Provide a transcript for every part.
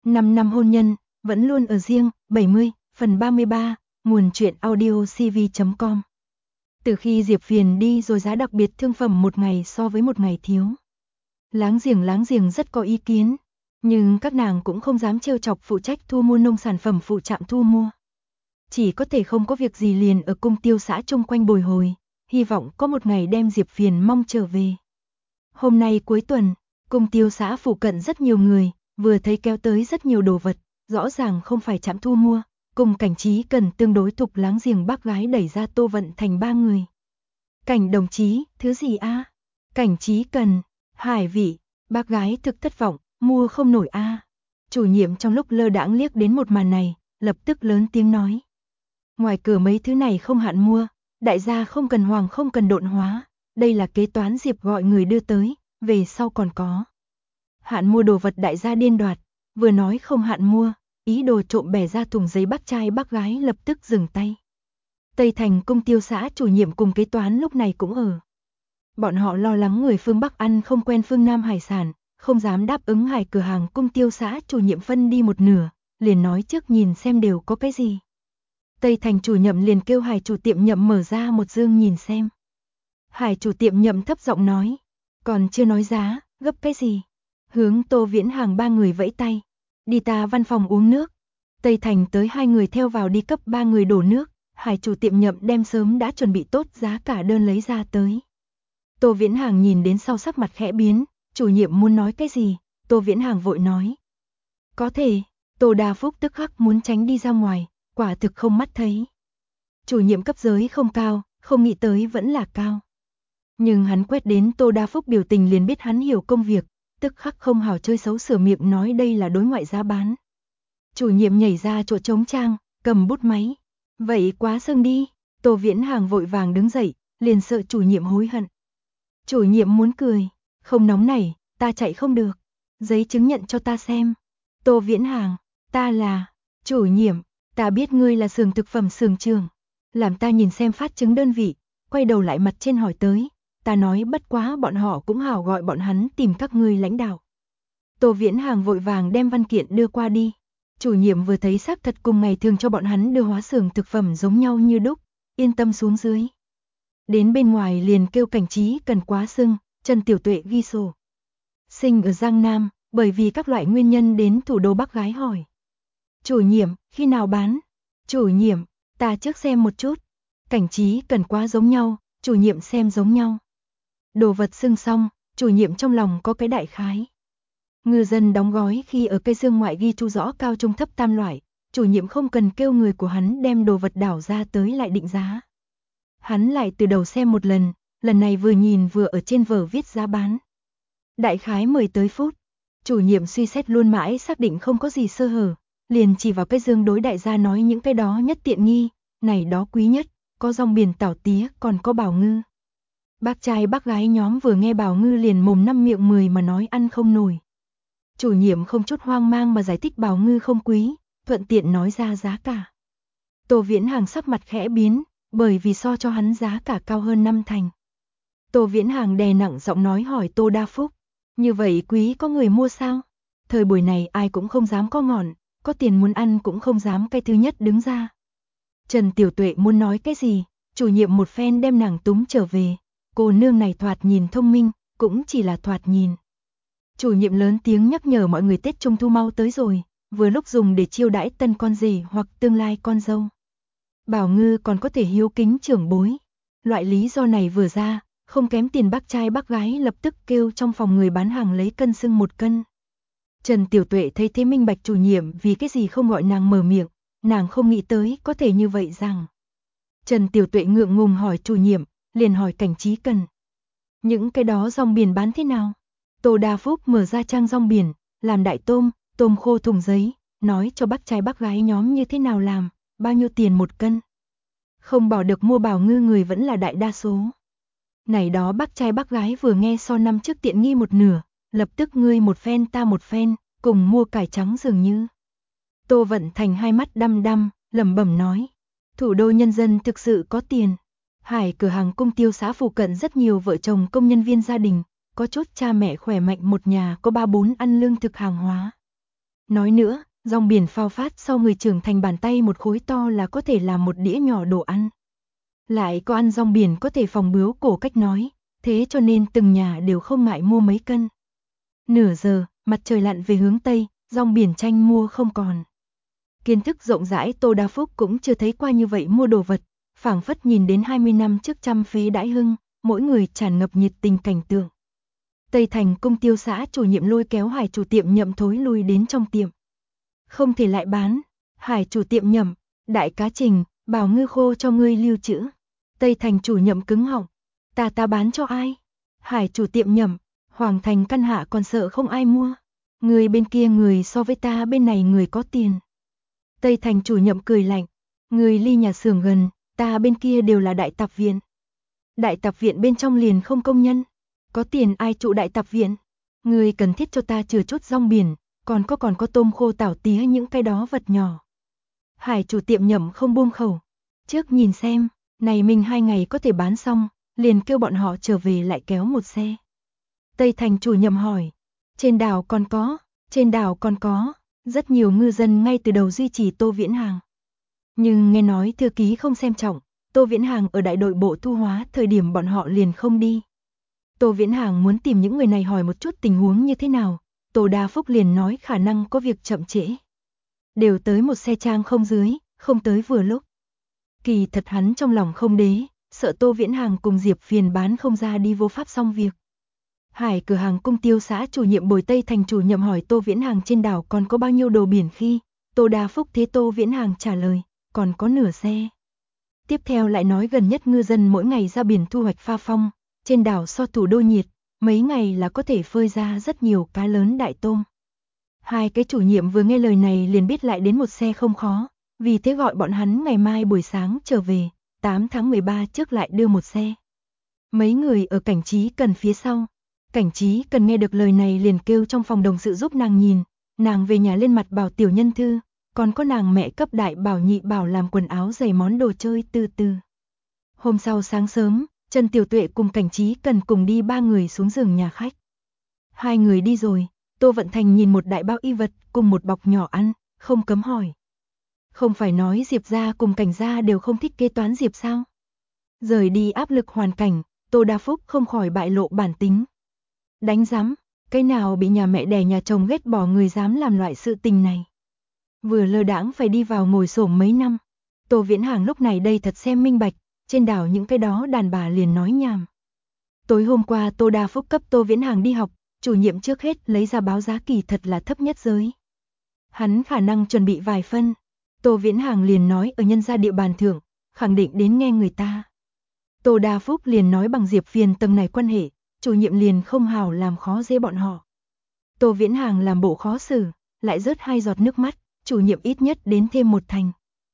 5 năm hôn nhân, vẫn luôn ở riêng, 70, phần 33, nguồn truyện audio cv.com. Từ khi Diệp Phiền đi rồi giá đặc biệt thương phẩm một ngày so với một ngày thiếu. Láng giềng rất có ý kiến, nhưng các nàng cũng không dám trêu chọc phụ trách thu mua nông sản phẩm phụ trạm thu mua. Chỉ có thể không có việc gì liền ở cung tiêu xã chung quanh bồi hồi, hy vọng có một ngày đem Diệp Phiền mong trở về. Hôm nay cuối tuần, cung tiêu xã phụ cận rất nhiều người, vừa thấy kéo tới rất nhiều đồ vật, rõ ràng không phải trạm thu mua, cùng Cảnh Trí Cần tương đối thục láng giềng bác gái đẩy ra Tô Vận Thành ba người. Cảnh đồng chí, thứ gì a? Cảnh Trí Cần, Hải vị, bác gái thực thất vọng, mua không nổi a. Chủ nhiệm trong lúc lơ đãng liếc đến một màn này, lập tức lớn tiếng nói. Ngoài cửa mấy thứ này không hạn mua, đại gia không cần hoàng không cần độn hóa, đây là kế toán Diệp gọi người đưa tới, về sau còn có. Hạn mua đồ vật đại gia điên đoạt, vừa nói không hạn mua, ý đồ trộm bẻ ra thùng giấy bác trai bác gái lập tức dừng tay. Tây Thành cung tiêu xã chủ nhiệm cùng kế toán lúc này cũng ở. Bọn họ lo lắng người phương Bắc ăn không quen phương Nam hải sản, không dám đáp ứng hải cửa hàng cung tiêu xã chủ nhiệm phân đi một nửa, liền nói trước nhìn xem đều có cái gì. Tây Thành chủ nhiệm liền kêu Hải chủ tiệm nhậm mở ra một dương nhìn xem. Hải chủ tiệm nhậm thấp giọng nói, còn chưa nói giá, gấp cái gì? Hướng Tô Viễn Hàng ba người vẫy tay, đi ta văn phòng uống nước. Tây Thành tới hai người theo vào đi cấp ba người đổ nước, Hải chủ tiệm nhậm đem sớm đã chuẩn bị tốt giá cả đơn lấy ra tới. Tô Viễn Hàng nhìn đến sau sắc mặt khẽ biến, chủ nhiệm muốn nói cái gì, Tô Viễn Hàng vội nói. Có thể, Tô Đa Phúc tức khắc muốn tránh đi ra ngoài, quả thực không mắt thấy. Chủ nhiệm cấp giới không cao, không nghĩ tới vẫn là cao. Nhưng hắn quét đến Tô Đa Phúc biểu tình liền biết hắn hiểu công việc, tức khắc không hảo chơi xấu sửa miệng nói đây là đối ngoại giá bán. Chủ nhiệm nhảy ra chỗ trống trang, cầm bút máy. Vậy quá sưng đi, Tô Viễn Hàng vội vàng đứng dậy, liền sợ chủ nhiệm hối hận. Chủ nhiệm muốn cười, không nóng nảy, ta chạy không được. Giấy chứng nhận cho ta xem. Tô Viễn Hàng, ta là, chủ nhiệm, ta biết ngươi là xưởng thực phẩm xưởng trường. Làm ta nhìn xem phát chứng đơn vị, quay đầu lại mặt trên hỏi tới. Ta nói bất quá bọn họ cũng hảo gọi bọn hắn tìm các ngươi lãnh đạo. Tô Viễn Hàng vội vàng đem văn kiện đưa qua đi. Chủ nhiệm vừa thấy xác thật cùng ngày thường cho bọn hắn đưa hóa xưởng thực phẩm giống nhau như đúc, yên tâm xuống dưới. Đến bên ngoài liền kêu Cảnh Trí Cần quá sưng, Trần Tiểu Tuệ ghi sổ. Sinh ở Giang Nam, bởi vì các loại nguyên nhân đến thủ đô bác gái hỏi. Chủ nhiệm, khi nào bán? Chủ nhiệm, ta trước xem một chút. Cảnh Trí Cần quá giống nhau, chủ nhiệm xem giống nhau. Đồ vật xưng xong, chủ nhiệm trong lòng có cái đại khái. Ngư dân đóng gói khi ở cây xương ngoại ghi chu rõ cao trung thấp tam loại, chủ nhiệm không cần kêu người của hắn đem đồ vật đảo ra tới lại định giá. Hắn lại từ đầu xem một lần này vừa nhìn vừa ở trên vở viết giá bán. Đại khái 10 tới phút, chủ nhiệm suy xét luôn mãi xác định không có gì sơ hở, liền chỉ vào cái dương đối đại gia nói những cái đó nhất tiện nghi, này đó quý nhất, có rong biển tảo tía còn có bảo ngư. Bác trai bác gái nhóm vừa nghe bảo ngư liền mồm năm miệng 10 mà nói ăn không nổi. Chủ nhiệm không chút hoang mang mà giải thích bảo ngư không quý, thuận tiện nói ra giá cả. Tô Viễn Hàng sắc mặt khẽ biến, bởi vì so cho hắn giá cả cao hơn 5 thành. Tô Viễn Hàng đè nặng giọng nói hỏi Tô Đa Phúc, như vậy quý có người mua sao? Thời buổi này ai cũng không dám có ngọn, có tiền muốn ăn cũng không dám cái thứ nhất đứng ra. Trần Tiểu Tuệ muốn nói cái gì, chủ nhiệm một phen đem nàng túm trở về, cô nương này thoạt nhìn thông minh, cũng chỉ là thoạt nhìn. Chủ nhiệm lớn tiếng nhắc nhở mọi người Tết Trung Thu mau tới rồi, vừa lúc dùng để chiêu đãi tân con rể hoặc tương lai con dâu. Bảo ngư còn có thể hiếu kính trưởng bối. Loại lý do này vừa ra, không kém tiền bác trai bác gái lập tức kêu trong phòng người bán hàng lấy cân xưng 1 cân. Trần Tiểu Tuệ thấy thế minh bạch chủ nhiệm vì cái gì không gọi nàng mở miệng, nàng không nghĩ tới có thể như vậy rằng. Trần Tiểu Tuệ ngượng ngùng hỏi chủ nhiệm, liền hỏi Cảnh Trí Cần. Những cái đó rong biển bán thế nào? Tô Đa Phúc mở ra trang rong biển, làm đại tôm, tôm khô thùng giấy, nói cho bác trai bác gái nhóm như thế nào làm, bao nhiêu tiền 1 cân. Không bỏ được mua bảo ngư người vẫn là đại đa số. Này đó bác trai bác gái vừa nghe so năm trước tiện nghi một nửa, lập tức ngươi một phen ta một phen, cùng mua cải trắng dường như. Tô Vận Thành hai mắt đăm đăm, lẩm bẩm nói, thủ đô nhân dân thực sự có tiền. Hải cửa hàng cung tiêu xã phụ cận rất nhiều vợ chồng công nhân viên gia đình, có chút cha mẹ khỏe mạnh một nhà có 3-4 ăn lương thực hàng hóa. Nói nữa, rong biển phao phát sau người trưởng thành bàn tay một khối to là có thể làm một đĩa nhỏ đồ ăn. Lại có ăn rong biển có thể phòng bướu cổ cách nói, thế cho nên từng nhà đều không ngại mua mấy cân. Nửa giờ, mặt trời lặn về hướng Tây, rong biển tranh mua không còn. Kiến thức rộng rãi Tô Đa Phúc cũng chưa thấy qua như vậy mua đồ vật, phảng phất nhìn đến 20 năm trước trăm phế đãi hưng, mỗi người tràn ngập nhiệt tình cảnh tượng. Tây Thành Cung Tiêu xã chủ nhiệm lôi kéo Hải chủ tiệm Nhậm thối lui đến trong tiệm. Không thể lại bán, Hải chủ tiệm Nhậm, đại cá Trình, bảo ngư khô cho ngươi lưu trữ. Tây Thành chủ Nhậm cứng họng, ta bán cho ai? Hải chủ tiệm Nhậm, Hoàng Thành căn hạ còn sợ không ai mua. Người bên kia người so với ta bên này người có tiền. Tây Thành chủ Nhậm cười lạnh, người ly nhà xưởng gần, ta bên kia đều là đại tạp viện. Đại tạp viện bên trong liền không công nhân, có tiền ai trụ đại tạp viện? Người cần thiết cho ta chừa chút rong biển, còn có tôm khô tảo tía những cái đó vật nhỏ. Hải chủ tiệm Nhậm không buông khẩu, trước nhìn xem, này mình 2 ngày có thể bán xong, liền kêu bọn họ trở về lại kéo một xe. Tây Thành chủ Nhậm hỏi, trên đảo còn có, rất nhiều ngư dân ngay từ đầu duy trì Tô Viễn Hàng. Nhưng nghe nói thư ký không xem trọng, Tô Viễn Hàng ở đại đội bộ thu hóa thời điểm bọn họ liền không đi. Tô Viễn Hàng muốn tìm những người này hỏi một chút tình huống như thế nào, Tô Đa Phúc liền nói khả năng có việc chậm trễ. Đều tới một xe trang không dưới, không tới vừa lúc. Kỳ thật hắn trong lòng không đế, sợ Tô Viễn Hàng cùng Diệp Phiền bán không ra đi vô pháp xong việc. Hải cửa hàng Cung Tiêu xã chủ nhiệm Bồi Tây Thành chủ nhiệm hỏi Tô Viễn Hàng trên đảo còn có bao nhiêu đồ biển khi, Tô Đa Phúc thế Tô Viễn Hàng trả lời, còn có nửa xe. Tiếp theo lại nói gần nhất ngư dân mỗi ngày ra biển thu hoạch pha phong, trên đảo so thủ đô nhiệt, mấy ngày là có thể phơi ra rất nhiều cá lớn đại tôm. Hai cái chủ nhiệm vừa nghe lời này liền biết lại đến một xe không khó, vì thế gọi bọn hắn ngày mai buổi sáng trở về, 8 tháng 13 trước lại đưa một xe. Mấy người ở cảnh trí cần phía sau. Cảnh trí cần nghe được lời này liền kêu trong phòng đồng sự giúp nàng nhìn, nàng về nhà lên mặt bảo tiểu nhân thư, còn có nàng mẹ cấp đại bảo nhị bảo làm quần áo giày món đồ chơi từ từ. Hôm sau sáng sớm, Trần Tiểu Tuệ cùng cảnh trí cần cùng đi 3 người xuống giường nhà khách. 2 người đi rồi, Tô Vận Thành nhìn một đại bao y vật cùng một bọc nhỏ ăn, không cấm hỏi. Không phải nói Diệp gia cùng Cảnh gia đều không thích kế toán Diệp sao? Rời đi áp lực hoàn cảnh, Tô Đa Phúc không khỏi bại lộ bản tính. Đánh giám, cái nào bị nhà mẹ đẻ nhà chồng ghét bỏ người dám làm loại sự tình này. Vừa lơ đãng phải đi vào ngồi xổm mấy năm. Tô Viễn Hàng lúc này đây thật xem minh bạch, trên đảo những cái đó đàn bà liền nói nhảm. Tối hôm qua Tô Đa Phúc cấp Tô Viễn Hàng đi học, chủ nhiệm trước hết lấy ra báo giá kỳ thật là thấp nhất giới. Hắn khả năng chuẩn bị vài phân, Tô Viễn Hàng liền nói ở nhân gia địa bàn thưởng, khẳng định đến nghe người ta. Tô Đa Phúc liền nói bằng Diệp Phiền tầng này quan hệ, chủ nhiệm liền không hào làm khó dễ bọn họ. Tô Viễn Hàng làm bộ khó xử, lại rớt 2 giọt nước mắt, chủ nhiệm ít nhất đến thêm 1 thành.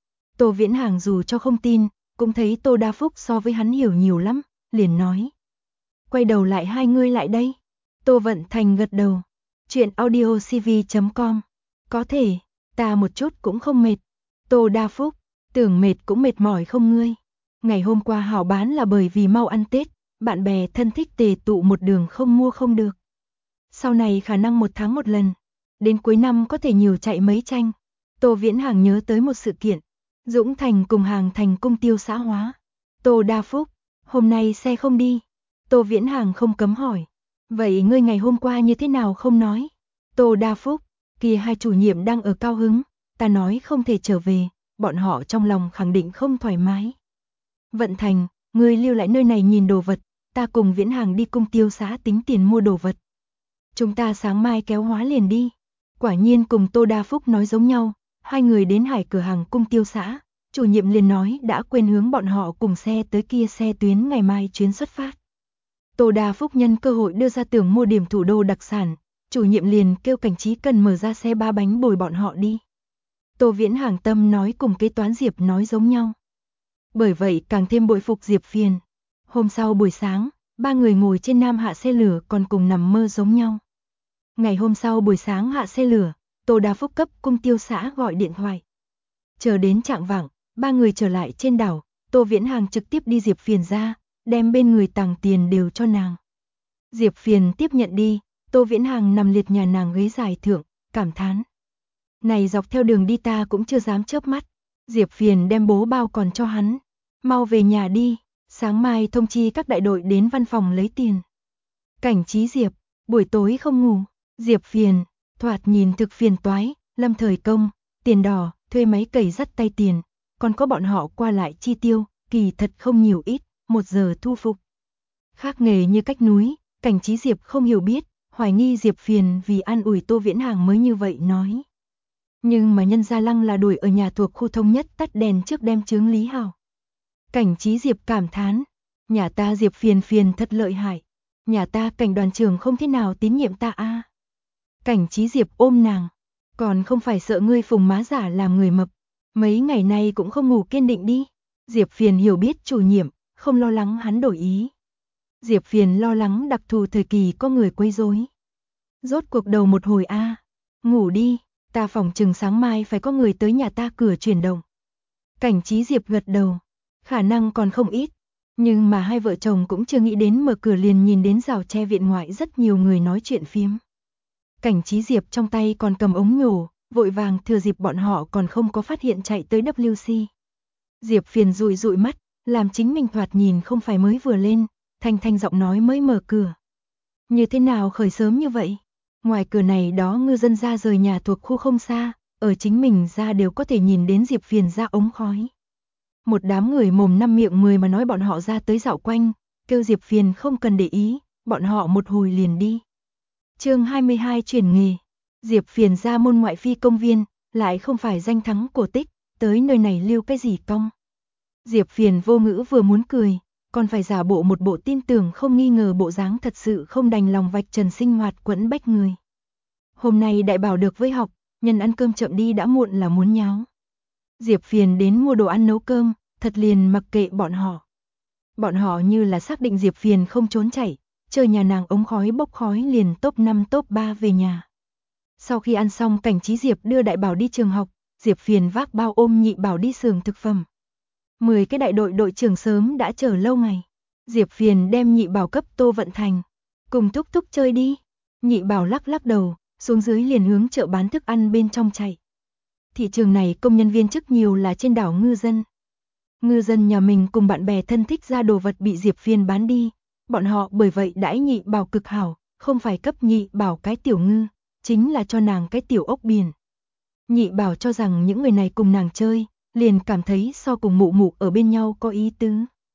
Tô Viễn Hàng dù cho không tin, cũng thấy Tô Đa Phúc so với hắn hiểu nhiều lắm, liền nói. Quay đầu lại 2 người lại đây. Tô Vận Thành gật đầu. Chuyện audiocv.com. Có thể, ta một chút cũng không mệt. Tô Đa Phúc, tưởng mệt cũng mệt mỏi không ngươi. Ngày hôm qua hảo bán là bởi vì mau ăn Tết, bạn bè thân thích tề tụ một đường không mua không được. Sau này khả năng 1 tháng 1 lần, đến cuối năm có thể nhiều chạy mấy tranh. Tô Viễn Hàng nhớ tới một sự kiện, Dũng Thành cùng Hàng Thành Cung Tiêu xã hóa. Tô Đa Phúc, hôm nay xe không đi. Tô Viễn Hàng không cấm hỏi, vậy ngươi ngày hôm qua như thế nào không nói? Tô Đa Phúc, kia 2 chủ nhiệm đang ở cao hứng, ta nói không thể trở về, bọn họ trong lòng khẳng định không thoải mái. Vận Thành, ngươi lưu lại nơi này nhìn đồ vật, ta cùng Viễn Hàng đi Cung Tiêu xã tính tiền mua đồ vật. Chúng ta sáng mai kéo hóa liền đi. Quả nhiên cùng Tô Đa Phúc nói giống nhau, 2 người đến Hải cửa hàng Cung Tiêu xã, chủ nhiệm liền nói đã quên hướng bọn họ cùng xe tới kia xe tuyến ngày mai chuyến xuất phát. Tô Đa Phúc nhân cơ hội đưa ra tưởng mua điểm thủ đô đặc sản, chủ nhiệm liền kêu cảnh trí cần mở ra xe 3 bánh bồi bọn họ đi. Tô Viễn Hàng tâm nói cùng kế toán Diệp nói giống nhau. Bởi vậy càng thêm bội phục Diệp Phiền. Hôm sau buổi sáng, 3 người ngồi trên Nam hạ xe lửa còn cùng nằm mơ giống nhau. Ngày hôm sau buổi sáng hạ xe lửa, Tô Đa Phúc cấp Cung Tiêu xã gọi điện thoại. Chờ đến chạng vạng, 3 người trở lại trên đảo, Tô Viễn Hàng trực tiếp đi Diệp Phiền ra, đem bên người tàng tiền đều cho nàng. Diệp Phiền tiếp nhận đi, Tô Viễn Hàng nằm liệt nhà nàng ghế dài thượng, cảm thán. Này dọc theo đường đi ta cũng chưa dám chớp mắt. Diệp Phiền đem bố bao còn cho hắn. Mau về nhà đi, sáng mai thông chi các đại đội đến văn phòng lấy tiền. Cảnh Trí Diệp, buổi tối không ngủ. Diệp Phiền, thoạt nhìn thực phiền toái, Lâm Thời Công, tiền đỏ, thuê máy cày dắt tay tiền, còn có bọn họ qua lại chi tiêu, kỳ thật không nhiều ít, 1 giờ thu phục. Khác nghề như cách núi, Cảnh Trí Diệp không hiểu biết, hoài nghi Diệp Phiền vì an ủi Tô Viễn Hàng mới như vậy nói. Nhưng mà nhân gia Lăng là đuổi ở nhà thuộc khu thống nhất tắt đèn trước đem chướng lý hảo. Cảnh Trí Diệp cảm thán, nhà ta Diệp Phiền thật lợi hại, nhà ta Cảnh đoàn trưởng không thế nào tín nhiệm ta a. Cảnh Trí Diệp ôm nàng, còn không phải sợ ngươi phùng má giả làm người mập, mấy ngày nay cũng không ngủ kiên định đi. Diệp Phiền hiểu biết chủ nhiệm, không lo lắng hắn đổi ý. Diệp Phiền lo lắng đặc thù thời kỳ có người quấy rối. Rốt cuộc đầu một hồi a, ngủ đi, ta phòng chừng sáng mai phải có người tới nhà ta cửa chuyển động. Cảnh Trí Diệp gật đầu, khả năng còn không ít, nhưng mà hai vợ chồng cũng chưa nghĩ đến mở cửa liền nhìn đến rào tre viện ngoại rất nhiều người nói chuyện phiếm. Cảnh Trí Diệp trong tay còn cầm ống nhổ, vội vàng thừa dịp bọn họ còn không có phát hiện chạy tới WC. Diệp Phiền dụi dụi mắt, làm chính mình thoạt nhìn không phải mới vừa lên, thanh giọng nói mới mở cửa. Như thế nào khởi sớm như vậy? Ngoài cửa này đó ngư dân ra rời nhà thuộc khu không xa, ở chính mình ra đều có thể nhìn đến Diệp Phiền ra ống khói. Một đám người mồm năm miệng mười mà nói bọn họ ra tới dạo quanh, kêu Diệp Phiền không cần để ý, bọn họ một hồi liền đi. Chương 22 chuyển nghề. Diệp Phiền ra môn ngoại phi công viên, lại không phải danh thắng cổ tích, tới nơi này lưu cái gì cong. Diệp Phiền vô ngữ vừa muốn cười, còn phải giả bộ một bộ tin tưởng không nghi ngờ bộ dáng thật sự không đành lòng vạch trần sinh hoạt quẫn bách người. Hôm nay đại bảo được với học, nhân ăn cơm chậm đi đã muộn là muốn nháo. Diệp Phiền đến mua đồ ăn nấu cơm, thật liền mặc kệ bọn họ. Bọn họ như là xác định Diệp Phiền không trốn chạy, chơi nhà nàng ống khói bốc khói liền top 5 top 3 về nhà. Sau khi ăn xong Cảnh Trí Diệp đưa đại bảo đi trường học, Diệp Phiền vác bao ôm nhị bảo đi xưởng thực phẩm. 10 cái đại đội đội trưởng sớm đã chờ lâu ngày. Diệp Phiền đem nhị bảo cấp Tô Vận Thành. Cùng thúc thúc chơi đi. Nhị bảo lắc lắc đầu, xuống dưới liền hướng chợ bán thức ăn bên trong chạy. Thị trường này công nhân viên chức nhiều là trên đảo ngư dân. Ngư dân nhà mình cùng bạn bè thân thích ra đồ vật bị Diệp Phiền bán đi. Bọn họ bởi vậy đãi nhị bảo cực hảo, không phải cấp nhị bảo cái tiểu ngư, chính là cho nàng cái tiểu ốc biển. Nhị bảo cho rằng những người này cùng nàng chơi, liền cảm thấy so cùng mụ mụ ở bên nhau có ý tứ.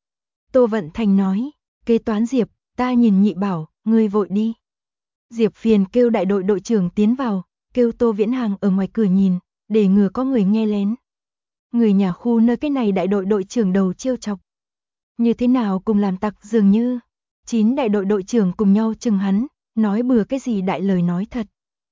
Tô Vận Thành nói, kế toán Diệp, ta nhìn nhị bảo, ngươi vội đi. Diệp Phiền kêu đại đội đội trưởng tiến vào, kêu Tô Viễn Hàng ở ngoài cửa nhìn, để ngừa có người nghe lén. Người nhà khu nơi cái này đại đội đội trưởng đầu trêu chọc. Như thế nào cùng làm tặc dường như. 9 đại đội đội trưởng cùng nhau chừng hắn, nói bừa cái gì đại lời nói thật.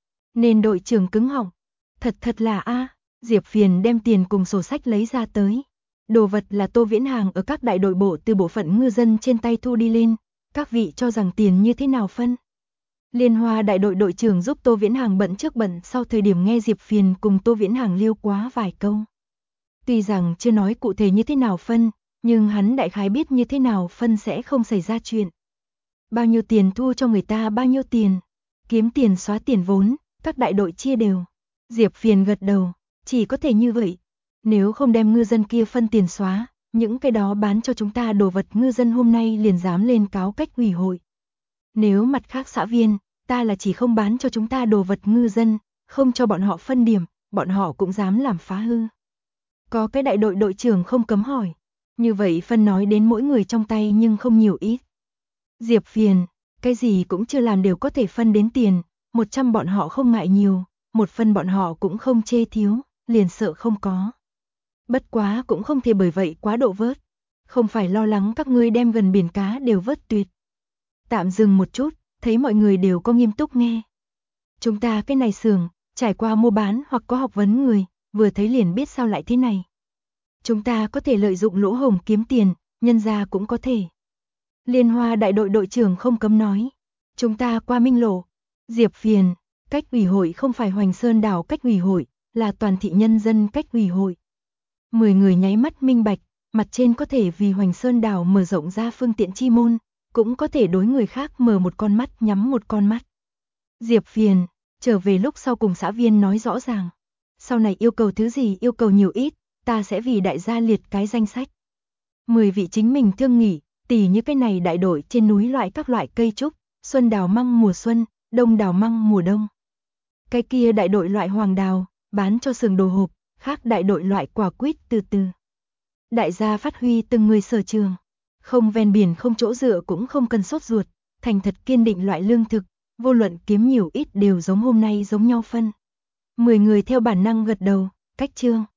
Nên đội trưởng cứng họng. Thật là a. Diệp Phiền đem tiền cùng sổ sách lấy ra tới. Đồ vật là Tô Viễn Hàng ở các đại đội bộ từ bộ phận ngư dân trên tay thu đi lên. Các vị cho rằng tiền như thế nào phân. Liên Hoa đại đội đội trưởng giúp Tô Viễn Hàng bận trước bận sau thời điểm nghe Diệp Phiền cùng Tô Viễn Hàng liêu quá vài câu. Tuy rằng chưa nói cụ thể như thế nào phân, nhưng hắn đại khái biết như thế nào phân sẽ không xảy ra chuyện. Bao nhiêu tiền thu cho người ta bao nhiêu tiền, kiếm tiền xóa tiền vốn, các đại đội chia đều. Diệp Phiền gật đầu, chỉ có thể như vậy. Nếu không đem ngư dân kia phân tiền xóa, những cái đó bán cho chúng ta đồ vật ngư dân hôm nay liền dám lên cáo cách ủy hội. Nếu mặt khác xã viên, ta là chỉ không bán cho chúng ta đồ vật ngư dân, không cho bọn họ phân điểm, bọn họ cũng dám làm phá hư. Có cái đại đội đội trưởng không cấm hỏi, như vậy phân nói đến mỗi người trong tay nhưng không nhiều ít. Diệp Phiền, cái gì cũng chưa làm đều có thể phân đến tiền, 100 bọn họ không ngại nhiều, một phân bọn họ cũng không chê thiếu, liền sợ không có. Bất quá cũng không thể bởi vậy quá độ vớt, không phải lo lắng các ngươi đem gần biển cá đều vớt tuyệt. Tạm dừng một chút, thấy mọi người đều có nghiêm túc nghe. Chúng ta cái này xưởng, trải qua mua bán hoặc có học vấn người, vừa thấy liền biết sao lại thế này. Chúng ta có thể lợi dụng lỗ hổng kiếm tiền, nhân ra cũng có thể. Liên Hoa đại đội đội trưởng không cấm nói. Chúng ta qua minh lộ. Diệp Phiền, cách ủy hội không phải Hoành Sơn đảo cách ủy hội, là toàn thị nhân dân cách ủy hội. 10 người nháy mắt minh bạch, mặt trên có thể vì Hoành Sơn đảo mở rộng ra phương tiện chi môn, cũng có thể đối người khác mở một con mắt nhắm một con mắt. Diệp Phiền, trở về lúc sau cùng xã viên nói rõ ràng. Sau này yêu cầu thứ gì, yêu cầu nhiều ít, ta sẽ vì đại gia liệt cái danh sách. 10 vị chính mình thương nghỉ, tỉ như cái này đại đội trên núi loại các loại cây trúc, xuân đào măng mùa xuân, đông đào măng mùa đông. Cái kia đại đội loại hoàng đào, bán cho xưởng đồ hộp, khác đại đội loại quả quýt từ từ. Đại gia phát huy từng người sở trường, không ven biển không chỗ dựa cũng không cần sốt ruột, thành thật kiên định loại lương thực, vô luận kiếm nhiều ít đều giống hôm nay giống nhau phân. 10 người theo bản năng gật đầu, cách chương.